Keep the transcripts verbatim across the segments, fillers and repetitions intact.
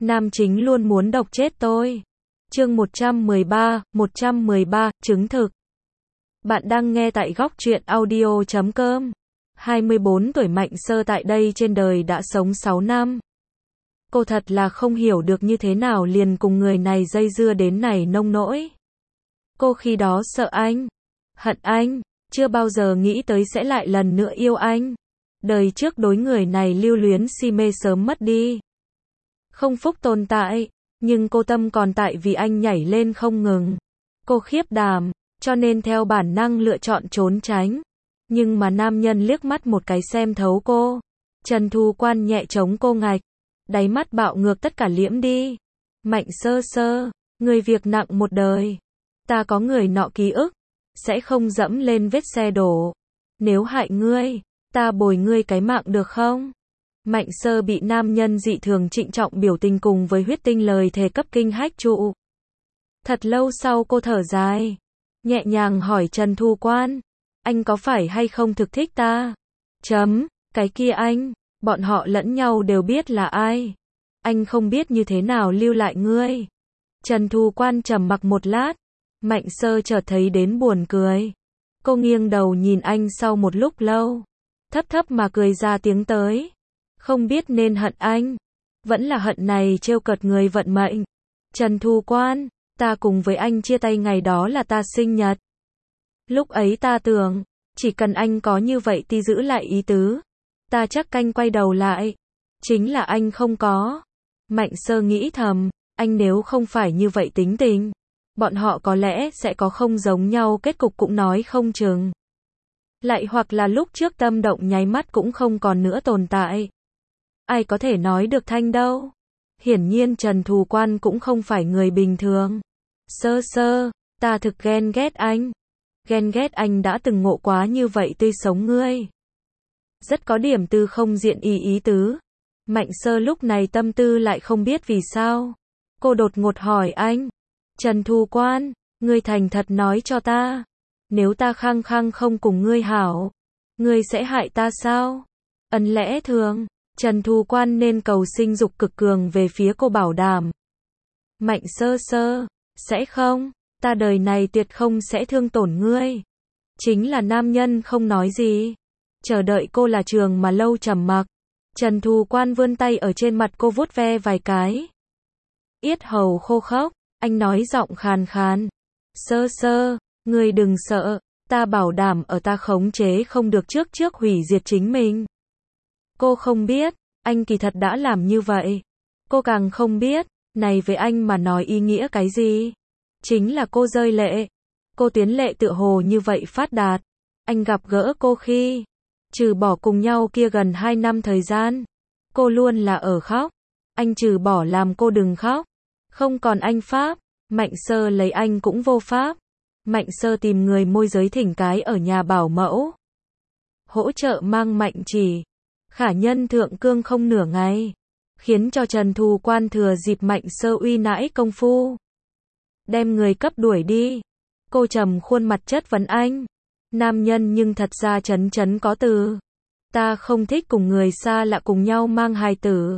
Nam chính luôn muốn độc chết tôi. Chương một trăm mười ba, một trăm mười ba, chứng thực. Bạn đang nghe tại góc truyện audio chấm com. hai mươi bốn tuổi Mạnh Sơ tại đây trên đời đã sống sáu năm. Cô thật là không hiểu được như thế nào liền cùng người này dây dưa đến này nông nỗi. Cô khi đó sợ anh, hận anh, chưa bao giờ nghĩ tới sẽ lại lần nữa yêu anh. Đời trước đối người này lưu luyến si mê sớm mất đi. Không phúc tồn tại, nhưng cô tâm còn tại vì anh nhảy lên không ngừng. Cô khiếp đảm, cho nên theo bản năng lựa chọn trốn tránh. Nhưng mà nam nhân liếc mắt một cái xem thấu cô. Trần Thu Quan nhẹ chống cô ngạch, đáy mắt bạo ngược tất cả liễm đi. Mạnh Sơ Sơ, người việc nặng một đời. Ta có người nọ ký ức, sẽ không dẫm lên vết xe đổ. Nếu hại ngươi, ta bồi ngươi cái mạng được không? Mạnh Sơ bị nam nhân dị thường trịnh trọng biểu tình cùng với huyết tinh lời thề cấp kinh hách trụ. Thật lâu sau cô thở dài, nhẹ nhàng hỏi Trần Thu Quan, anh có phải hay không thực thích ta? Chấm, cái kia anh, bọn họ lẫn nhau đều biết là ai. Anh không biết như thế nào lưu lại ngươi. Trần Thu Quan trầm mặc một lát, Mạnh Sơ chợt thấy đến buồn cười. Cô nghiêng đầu nhìn anh sau một lúc lâu, thấp thấp mà cười ra tiếng tới. Không biết nên hận anh, vẫn là hận này trêu cợt người vận mệnh. Trần Thu Quan, ta cùng với anh chia tay ngày đó là ta sinh nhật. Lúc ấy ta tưởng, chỉ cần anh có như vậy thì giữ lại ý tứ. Ta chắc canh quay đầu lại. Chính là anh không có. Mạnh Sơ nghĩ thầm, anh nếu không phải như vậy tính tình, bọn họ có lẽ sẽ có không giống nhau kết cục cũng nói không chừng. Lại hoặc là lúc trước tâm động nháy mắt cũng không còn nữa tồn tại. Ai có thể nói được thanh đâu. Hiển nhiên Trần Thu Quan cũng không phải người bình thường. Sơ Sơ, ta thực ghen ghét anh. Ghen ghét anh đã từng ngộ quá như vậy tươi sống ngươi. Rất có điểm tư không diện ý ý tứ. Mạnh Sơ lúc này tâm tư lại không biết vì sao. Cô đột ngột hỏi anh. Trần Thu Quan, ngươi thành thật nói cho ta. Nếu ta khăng khăng không cùng ngươi hảo, ngươi sẽ hại ta sao? Ấn lẽ thường, Trần Thu Quan nên cầu sinh dục cực cường về phía cô bảo đảm. Mạnh Sơ Sơ, sẽ không, ta đời này tuyệt không sẽ thương tổn ngươi. Chính là nam nhân không nói gì. Chờ đợi cô là trường mà lâu trầm mặc. Trần Thu Quan vươn tay ở trên mặt cô vuốt ve vài cái. Yết hầu khô khốc, anh nói giọng khàn khàn. Sơ Sơ, ngươi đừng sợ, ta bảo đảm ở ta khống chế không được trước trước hủy diệt chính mình. Cô không biết, anh kỳ thật đã làm như vậy. Cô càng không biết, này với anh mà nói ý nghĩa cái gì. Chính là cô rơi lệ. Cô tuyến lệ tựa hồ như vậy phát đạt. Anh gặp gỡ cô khi, trừ bỏ cùng nhau kia gần hai năm thời gian, cô luôn là ở khóc. Anh trừ bỏ làm cô đừng khóc. Không còn anh pháp, Mạnh Sơ lấy anh cũng vô pháp. Mạnh Sơ tìm người môi giới thỉnh cái ở nhà bảo mẫu. Hỗ trợ mang Mạnh chỉ. Khả nhân thượng cương không nửa ngày. Khiến cho Trần Thu Quan thừa dịp Mạnh Sơ uy nãi công phu. Đem người cấp đuổi đi. Cô trầm khuôn mặt chất vấn anh. Nam nhân nhưng thật ra chấn chấn có từ. Ta không thích cùng người xa lạ cùng nhau mang hài tử.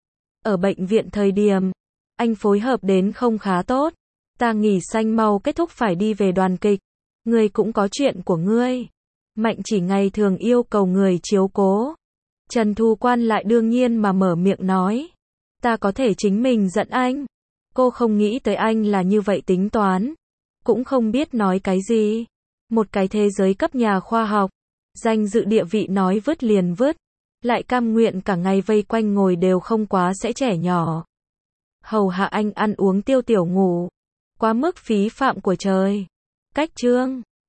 Ở bệnh viện thời điểm, anh phối hợp đến không khá tốt. Ta nghỉ xanh mau kết thúc phải đi về đoàn kịch. Ngươi cũng có chuyện của ngươi. Mạnh chỉ ngày thường yêu cầu người chiếu cố. Trần Thu Quan lại đương nhiên mà mở miệng nói. Ta có thể chính mình dẫn anh. Cô không nghĩ tới anh là như vậy tính toán. Cũng không biết nói cái gì. Một cái thế giới cấp nhà khoa học. Danh dự địa vị nói vứt liền vứt. Lại cam nguyện cả ngày vây quanh ngồi đều không quá sẽ trẻ nhỏ. Hầu hạ anh ăn uống tiêu tiểu ngủ. Quá mức phí phạm của trời. Cách chương.